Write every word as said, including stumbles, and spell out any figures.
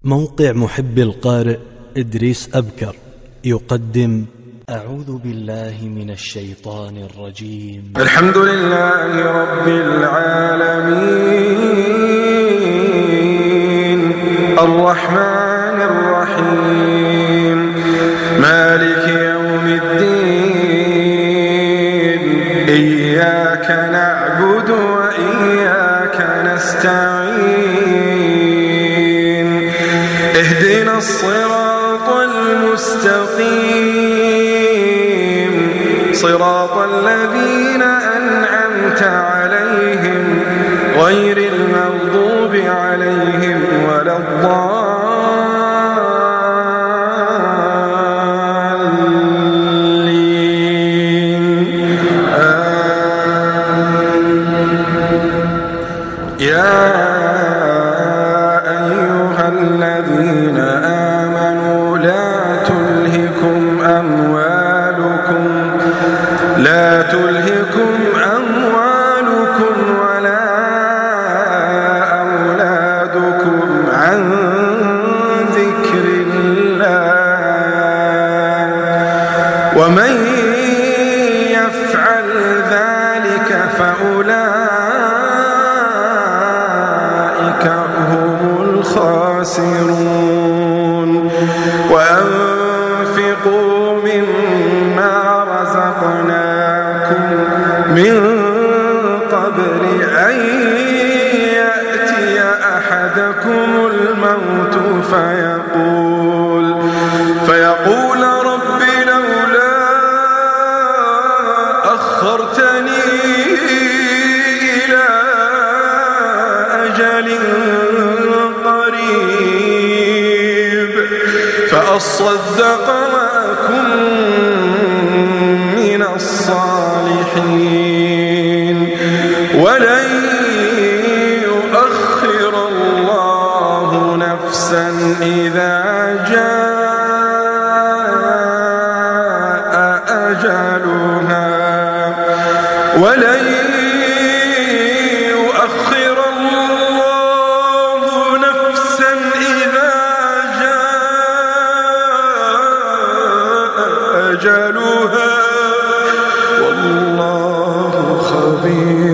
موقع محب القارئ إدريس أبكر يقدم أعوذ بالله من الشيطان الرجيم. الحمد لله رب العالمين الرحمن الرحيم مالك يوم الدين إياك نعبد وإياك نستعين اهدنا الصراط المستقيم صراط الذين أنعمت عليهم غير المغضوب عليهم ولا الضالين آمين. يا أيها الذين آمنوا لا تلهكم أموالكم لا تلهكم أموالكم ولا أولادكم عن ذكر الله ومن يفعل ذلك فأولئك هم الخاسرون. وأنفقوا مما رزقناكم من قبل أن يأتي أحدكم الموت فيقول فيقول رب لولا أخرتني إلى أجل قريب فأصدق وأكن من الصالحين ولن يؤخر الله نفسا إذا جاء أجلها ولن يؤخر الله نفسا إذا جاء أجلها والله خبير